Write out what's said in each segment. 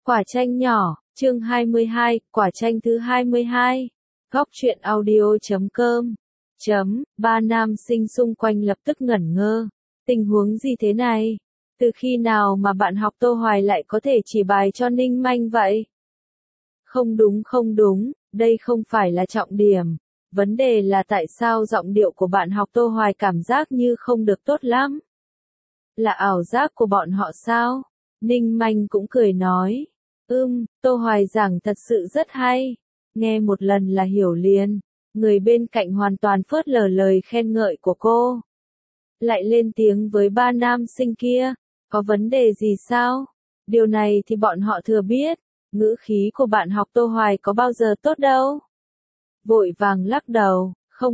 Quả chanh nhỏ, chương 22, quả chanh thứ 22. Góc truyện audio.com. Ba nam sinh xung quanh lập tức ngẩn ngơ. Tình huống gì thế này? Từ khi nào mà bạn học Tô Hoài lại có thể chỉ bài cho Ninh Manh vậy? Không đúng, đây không phải là trọng điểm. Vấn đề là tại sao giọng điệu của bạn học Tô Hoài cảm giác như không được tốt lắm? Là ảo giác của bọn họ sao? Ninh Manh cũng cười nói. Tô Hoài giảng thật sự rất hay. Nghe một lần là hiểu liền. Người bên cạnh hoàn toàn phớt lờ lời khen ngợi của cô. Lại lên tiếng với ba nam sinh kia. Có vấn đề gì sao? Điều này thì bọn họ thừa biết. Ngữ khí của bạn học Tô Hoài có bao giờ tốt đâu. Vội vàng lắc đầu.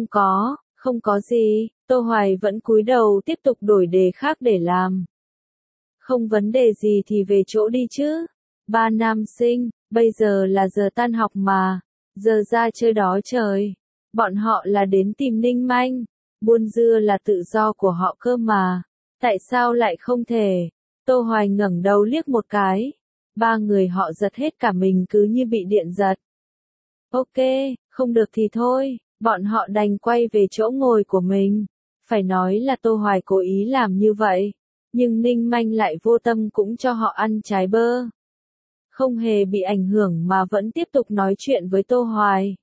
Không có gì. Tô Hoài vẫn cúi đầu tiếp tục đổi đề khác để làm. Không vấn đề gì thì về chỗ đi chứ. Ba nam sinh, bây giờ là giờ tan học mà. Giờ ra chơi đó trời. Bọn họ là đến tìm Ninh Manh. Buôn dưa là tự do của họ cơ mà. Tại sao lại không thể? Tô Hoài ngẩng đầu liếc một cái. Ba người họ giật hết cả mình cứ như bị điện giật. Ok, không được thì thôi. Bọn họ đành quay về chỗ ngồi của mình. Phải nói là Tô Hoài cố ý làm như vậy. Nhưng Ninh Manh lại vô tâm cũng cho họ ăn trái bơ. Không hề bị ảnh hưởng mà vẫn tiếp tục nói chuyện với Tô Hoài.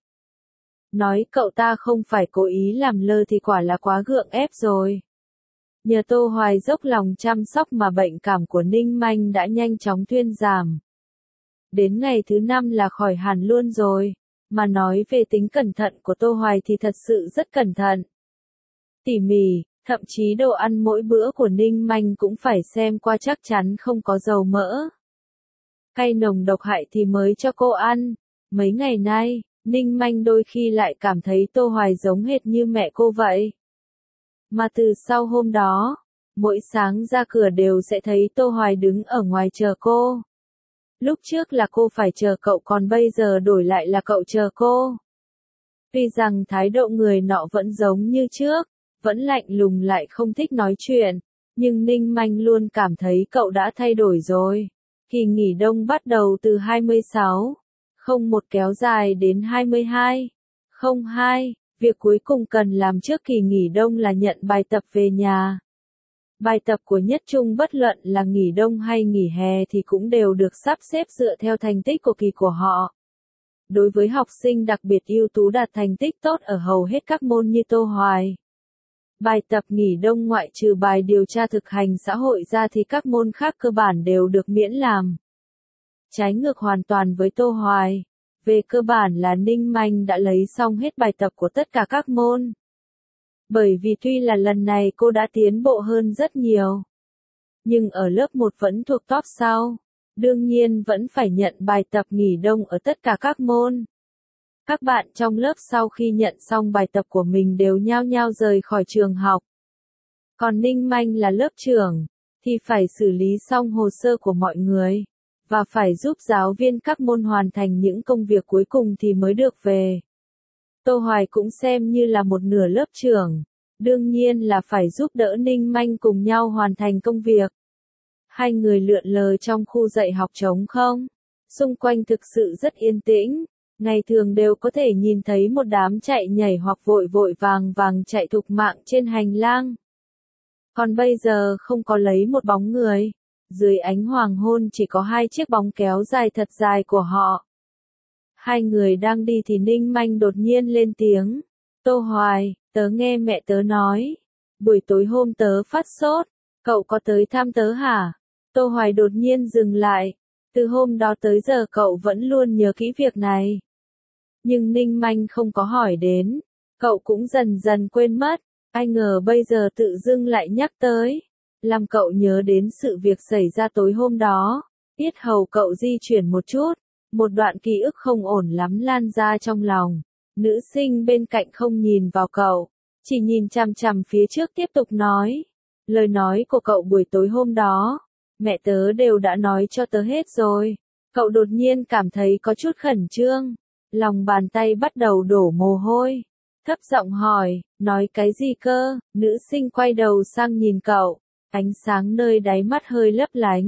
Nói cậu ta không phải cố ý làm lơ thì quả là quá gượng ép rồi. Nhờ Tô Hoài dốc lòng chăm sóc mà bệnh cảm của Ninh Manh đã nhanh chóng thuyên giảm. Đến ngày thứ 5 là khỏi hẳn luôn rồi. Mà nói về tính cẩn thận của Tô Hoài thì thật sự rất cẩn thận. Tỉ mỉ, thậm chí đồ ăn mỗi bữa của Ninh Manh cũng phải xem qua chắc chắn không có dầu mỡ. Cay nồng độc hại thì mới cho cô ăn. Mấy ngày nay, Ninh Manh đôi khi lại cảm thấy Tô Hoài giống hệt như mẹ cô vậy. Mà từ sau hôm đó, mỗi sáng ra cửa đều sẽ thấy Tô Hoài đứng ở ngoài chờ cô. Lúc trước là cô phải chờ cậu còn bây giờ đổi lại là cậu chờ cô. Tuy rằng thái độ người nọ vẫn giống như trước, vẫn lạnh lùng lại không thích nói chuyện, nhưng Ninh Manh luôn cảm thấy cậu đã thay đổi rồi. Kỳ nghỉ đông bắt đầu từ 26/01 kéo dài đến 22/02. Việc cuối cùng cần làm trước kỳ nghỉ đông là nhận bài tập về nhà. Bài tập của Nhất Trung bất luận là nghỉ đông hay nghỉ hè thì cũng đều được sắp xếp dựa theo thành tích của kỳ của họ. Đối với học sinh đặc biệt ưu tú đạt thành tích tốt ở hầu hết các môn như Tô Hoài. Bài tập nghỉ đông ngoại trừ bài điều tra thực hành xã hội ra thì các môn khác cơ bản đều được miễn làm. Trái ngược hoàn toàn với Tô Hoài. Về cơ bản là Ninh Manh đã lấy xong hết bài tập của tất cả các môn. Bởi vì tuy là lần này cô đã tiến bộ hơn rất nhiều. Nhưng ở lớp 1 vẫn thuộc top sau. Đương nhiên vẫn phải nhận bài tập nghỉ đông ở tất cả các môn. Các bạn trong lớp sau khi nhận xong bài tập của mình đều nhao nhao rời khỏi trường học. Còn Ninh Manh là lớp trưởng, thì phải xử lý xong hồ sơ của mọi người. Và phải giúp giáo viên các môn hoàn thành những công việc cuối cùng thì mới được về. Tô Hoài cũng xem như là một nửa lớp trưởng. Đương nhiên là phải giúp đỡ Ninh Manh cùng nhau hoàn thành công việc. Hai người lượn lờ trong khu dạy học trống không. Xung quanh thực sự rất yên tĩnh. Ngày thường đều có thể nhìn thấy một đám chạy nhảy hoặc vội vàng chạy thục mạng trên hành lang. Còn bây giờ không có lấy một bóng người. Dưới ánh hoàng hôn chỉ có hai chiếc bóng kéo dài thật dài của họ. Hai người đang đi thì Ninh Manh đột nhiên lên tiếng. Tô Hoài, tớ nghe mẹ tớ nói. Buổi tối hôm tớ phát sốt. Cậu có tới thăm tớ hả? Tô Hoài đột nhiên dừng lại. Từ hôm đó tới giờ cậu vẫn luôn nhớ kỹ việc này. Nhưng Ninh Manh không có hỏi đến. Cậu cũng dần dần quên mất. Ai ngờ bây giờ tự dưng lại nhắc tới. Làm cậu nhớ đến sự việc xảy ra tối hôm đó. Yết hầu cậu di chuyển một chút. Một đoạn ký ức không ổn lắm lan ra trong lòng. Nữ sinh bên cạnh không nhìn vào cậu. Chỉ nhìn chằm chằm phía trước tiếp tục nói. Lời nói của cậu buổi tối hôm đó. Mẹ tớ đều đã nói cho tớ hết rồi. Cậu đột nhiên cảm thấy có chút khẩn trương. Lòng bàn tay bắt đầu đổ mồ hôi. Thấp giọng hỏi, nói cái gì cơ? Nữ sinh quay đầu sang nhìn cậu. Ánh sáng nơi đáy mắt hơi lấp lánh.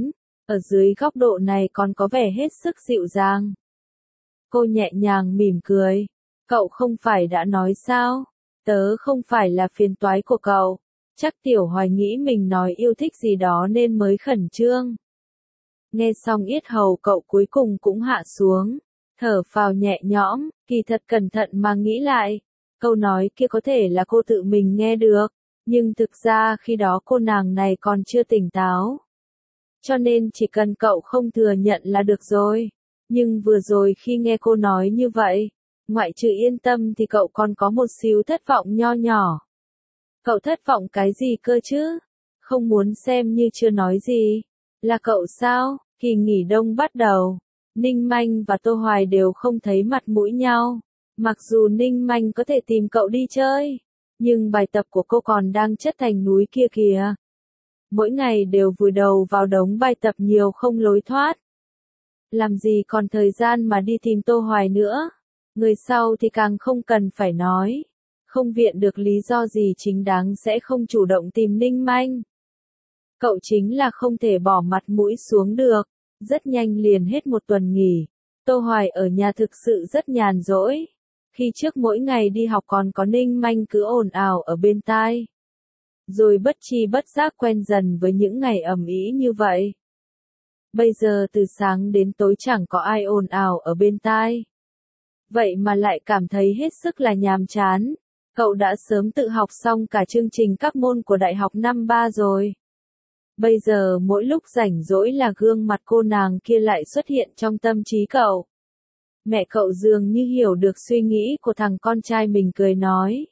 ở dưới góc độ này còn có vẻ hết sức dịu dàng. Cô nhẹ nhàng mỉm cười. Cậu không phải đã nói sao? Tớ không phải là phiền toái của cậu. Chắc Tiểu Hoài nghĩ mình nói yêu thích gì đó nên mới khẩn trương. Nghe xong yết hầu cậu cuối cùng cũng hạ xuống. Thở phào nhẹ nhõm, kỳ thật cẩn thận mà nghĩ lại. Câu nói kia có thể là cô tự mình nghe được. Nhưng thực ra khi đó cô nàng này còn chưa tỉnh táo. Cho nên chỉ cần cậu không thừa nhận là được rồi. Nhưng vừa rồi khi nghe cô nói như vậy, ngoại trừ yên tâm thì cậu còn có một xíu thất vọng nho nhỏ. Cậu thất vọng cái gì cơ chứ? Không muốn xem như chưa nói gì. Là cậu sao? Kỳ nghỉ đông bắt đầu. Ninh Manh và Tô Hoài đều không thấy mặt mũi nhau. Mặc dù Ninh Manh có thể tìm cậu đi chơi, nhưng bài tập của cô còn đang chất thành núi kia kìa. Mỗi ngày đều vùi đầu vào đống bài tập nhiều không lối thoát. Làm gì còn thời gian mà đi tìm Tô Hoài nữa. Người sau thì càng không cần phải nói. Không viện được lý do gì chính đáng sẽ không chủ động tìm Ninh Manh. Cậu chính là không thể bỏ mặt mũi xuống được. Rất nhanh liền hết một tuần nghỉ. Tô Hoài ở nhà thực sự rất nhàn rỗi. Khi trước mỗi ngày đi học còn có Ninh Manh cứ ồn ào ở bên tai. Rồi bất tri bất giác quen dần với những ngày ầm ĩ như vậy. Bây giờ từ sáng đến tối chẳng có ai ồn ào ở bên tai. Vậy mà lại cảm thấy hết sức là nhàm chán. Cậu đã sớm tự học xong cả chương trình các môn của đại học năm 3 rồi. Bây giờ mỗi lúc rảnh rỗi là gương mặt cô nàng kia lại xuất hiện trong tâm trí cậu. Mẹ cậu dường như hiểu được suy nghĩ của thằng con trai mình cười nói.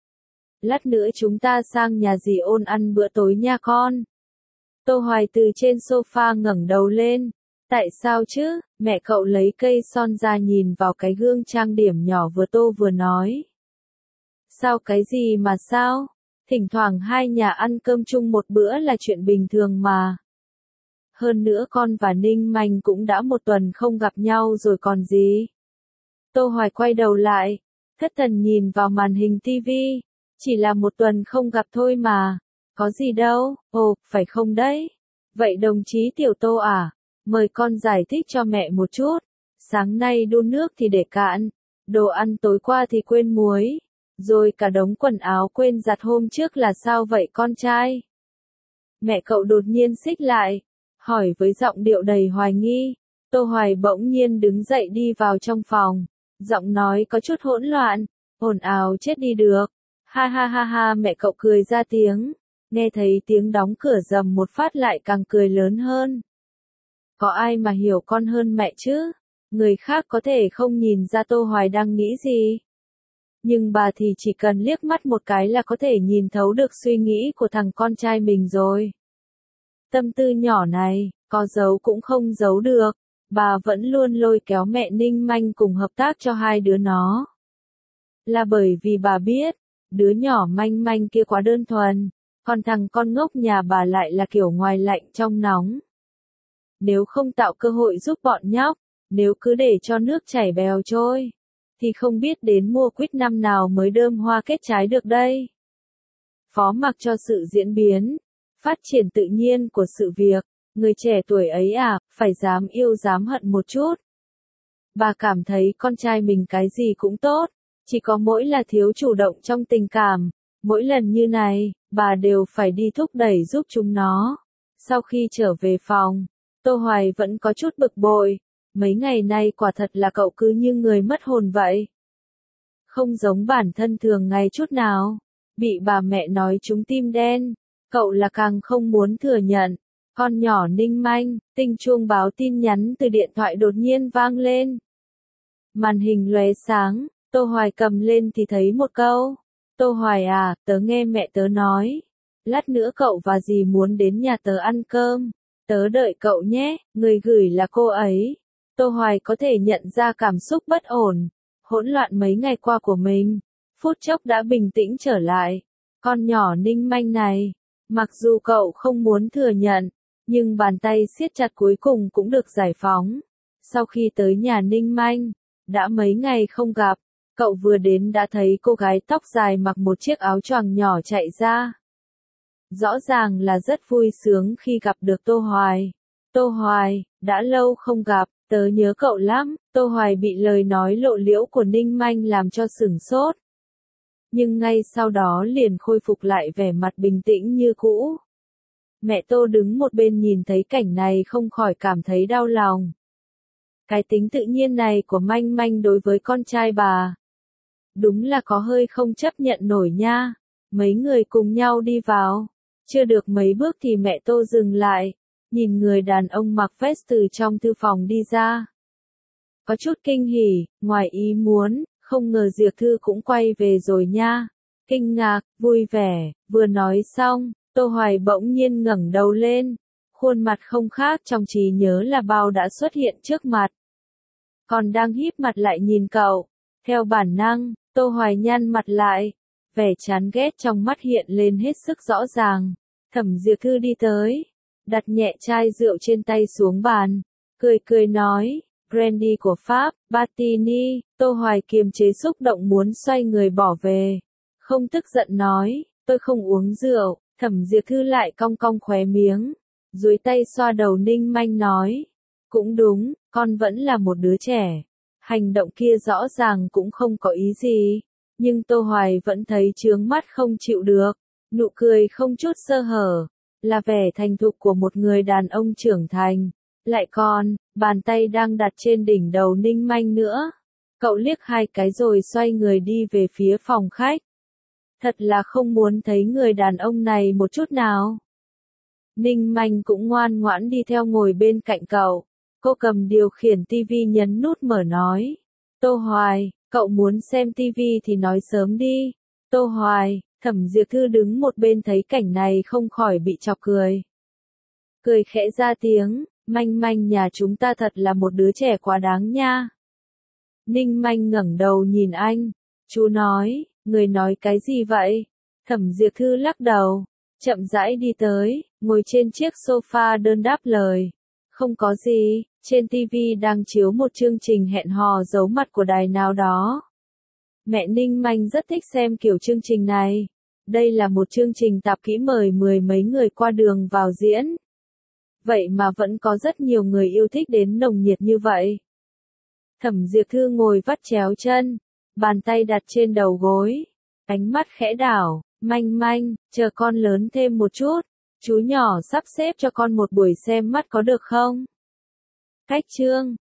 Lát nữa chúng ta sang nhà dì Ôn ăn bữa tối nha con. Tô Hoài từ trên sofa ngẩng đầu lên. Tại sao chứ? Mẹ cậu lấy cây son ra nhìn vào cái gương trang điểm nhỏ vừa tô vừa nói. Sao cái gì mà sao? Thỉnh thoảng hai nhà ăn cơm chung một bữa là chuyện bình thường mà. Hơn nữa con và Ninh Manh cũng đã một tuần không gặp nhau rồi còn gì. Tô Hoài quay đầu lại, thất thần nhìn vào màn hình tivi. Chỉ là một tuần không gặp thôi mà. Có gì đâu, ồ, phải không đấy? Vậy đồng chí Tiểu Tô à? Mời con giải thích cho mẹ một chút. Sáng nay đun nước thì để cạn. Đồ ăn tối qua thì quên muối. Rồi cả đống quần áo quên giặt hôm trước là sao vậy con trai? Mẹ cậu đột nhiên xích lại. Hỏi với giọng điệu đầy hoài nghi. Tô Hoài bỗng nhiên đứng dậy đi vào trong phòng. Giọng nói có chút hỗn loạn. Ồn ào chết đi được. Ha ha ha ha, mẹ cậu cười ra tiếng. Nghe thấy tiếng đóng cửa rầm một phát lại càng cười lớn hơn. Có ai mà hiểu con hơn mẹ chứ? Người khác có thể không nhìn ra Tô Hoài đang nghĩ gì. Nhưng bà thì chỉ cần liếc mắt một cái là có thể nhìn thấu được suy nghĩ của thằng con trai mình rồi. Tâm tư nhỏ này, có giấu cũng không giấu được. Bà vẫn luôn lôi kéo mẹ Ninh Manh cùng hợp tác cho hai đứa nó. Là bởi vì bà biết, đứa nhỏ manh manh kia quá đơn thuần, còn thằng con ngốc nhà bà lại là kiểu ngoài lạnh trong nóng. Nếu không tạo cơ hội giúp bọn nhóc, nếu cứ để cho nước chảy bèo trôi, thì không biết đến mùa quýt năm nào mới đơm hoa kết trái được đây. Phó mặc cho sự diễn biến, phát triển tự nhiên của sự việc, người trẻ tuổi ấy à, phải dám yêu dám hận một chút. Bà cảm thấy con trai mình cái gì cũng tốt, chỉ có mỗi là thiếu chủ động trong tình cảm. Mỗi lần như này, bà đều phải đi thúc đẩy giúp chúng nó. Sau khi trở về phòng, Tô Hoài vẫn có chút bực bội. Mấy ngày nay quả thật là cậu cứ như người mất hồn vậy. Không giống bản thân thường ngày chút nào. Bị bà mẹ nói trúng tim đen. Cậu là càng không muốn thừa nhận. Con nhỏ Ninh Manh, tinh chuông báo tin nhắn từ điện thoại đột nhiên vang lên. Màn hình lóe sáng, Tô Hoài cầm lên thì thấy một câu. Tô Hoài à, tớ nghe mẹ tớ nói. Lát nữa cậu và dì muốn đến nhà tớ ăn cơm. Tớ đợi cậu nhé, người gửi là cô ấy. Tô Hoài có thể nhận ra cảm xúc bất ổn, hỗn loạn mấy ngày qua của mình. Phút chốc đã bình tĩnh trở lại. Con nhỏ Ninh Manh này, mặc dù cậu không muốn thừa nhận, nhưng bàn tay siết chặt cuối cùng cũng được giải phóng. Sau khi tới nhà Ninh Manh, đã mấy ngày không gặp, cậu vừa đến đã thấy cô gái tóc dài mặc một chiếc áo choàng nhỏ chạy ra. Rõ ràng là rất vui sướng khi gặp được Tô Hoài. Tô Hoài, đã lâu không gặp, tớ nhớ cậu lắm. Tô Hoài bị lời nói lộ liễu của Ninh Manh làm cho sửng sốt. Nhưng ngay sau đó liền khôi phục lại vẻ mặt bình tĩnh như cũ. Mẹ Tô đứng một bên nhìn thấy cảnh này không khỏi cảm thấy đau lòng. Cái tính tự nhiên này của Manh Manh đối với con trai bà. Đúng là có hơi không chấp nhận nổi nha. Mấy người cùng nhau đi vào. Chưa được mấy bước thì mẹ Tô dừng lại. Nhìn người đàn ông mặc vest từ trong thư phòng đi ra. Có chút kinh hỉ, ngoài ý muốn, không ngờ Diệp Thư cũng quay về rồi nha. Kinh ngạc, vui vẻ, vừa nói xong, Tô Hoài bỗng nhiên ngẩng đầu lên. Khuôn mặt không khác trong trí nhớ là bao đã xuất hiện trước mặt. Còn đang híp mặt lại nhìn cậu. Theo bản năng, Tô Hoài nhăn mặt lại. Vẻ chán ghét trong mắt hiện lên hết sức rõ ràng. Thẩm Diệp Thư đi tới. Đặt nhẹ chai rượu trên tay xuống bàn. Cười cười nói. Brandy của Pháp, Martini. Tô Hoài kiềm chế xúc động muốn xoay người bỏ về. Không tức giận nói. Tôi không uống rượu. Thẩm Diệp Thư lại cong cong khóe miếng. Duỗi tay xoa đầu Ninh Manh nói. Cũng đúng, con vẫn là một đứa trẻ. Hành động kia rõ ràng cũng không có ý gì. Nhưng Tô Hoài vẫn thấy chướng mắt không chịu được. Nụ cười không chút sơ hở. Là vẻ thành thục của một người đàn ông trưởng thành. Lại còn, bàn tay đang đặt trên đỉnh đầu Ninh Manh nữa. Cậu liếc hai cái rồi xoay người đi về phía phòng khách. Thật là không muốn thấy người đàn ông này một chút nào. Ninh Manh cũng ngoan ngoãn đi theo ngồi bên cạnh cậu. Cô cầm điều khiển tivi nhấn nút mở nói. Tô Hoài, cậu muốn xem tivi thì nói sớm đi. Tô Hoài, Thẩm Diệp Thư đứng một bên thấy cảnh này không khỏi bị chọc cười. Cười khẽ ra tiếng, Manh Manh nhà chúng ta thật là một đứa trẻ quá đáng nha. Ninh Manh ngẩng đầu nhìn anh. Chú nói, người nói cái gì vậy? Thẩm Diệp Thư lắc đầu, chậm rãi đi tới, ngồi trên chiếc sofa đơn đáp lời. Không có gì, trên TV đang chiếu một chương trình hẹn hò giấu mặt của đài nào đó. Mẹ Ninh Manh rất thích xem kiểu chương trình này. Đây là một chương trình tạp kỹ mời mười mấy người qua đường vào diễn. Vậy mà vẫn có rất nhiều người yêu thích đến nồng nhiệt như vậy. Thẩm Diệp Thư ngồi vắt chéo chân, bàn tay đặt trên đầu gối, ánh mắt khẽ đảo, Manh Manh, chờ con lớn thêm một chút, chú nhỏ sắp xếp cho con một buổi xem mắt có được không? Cách chương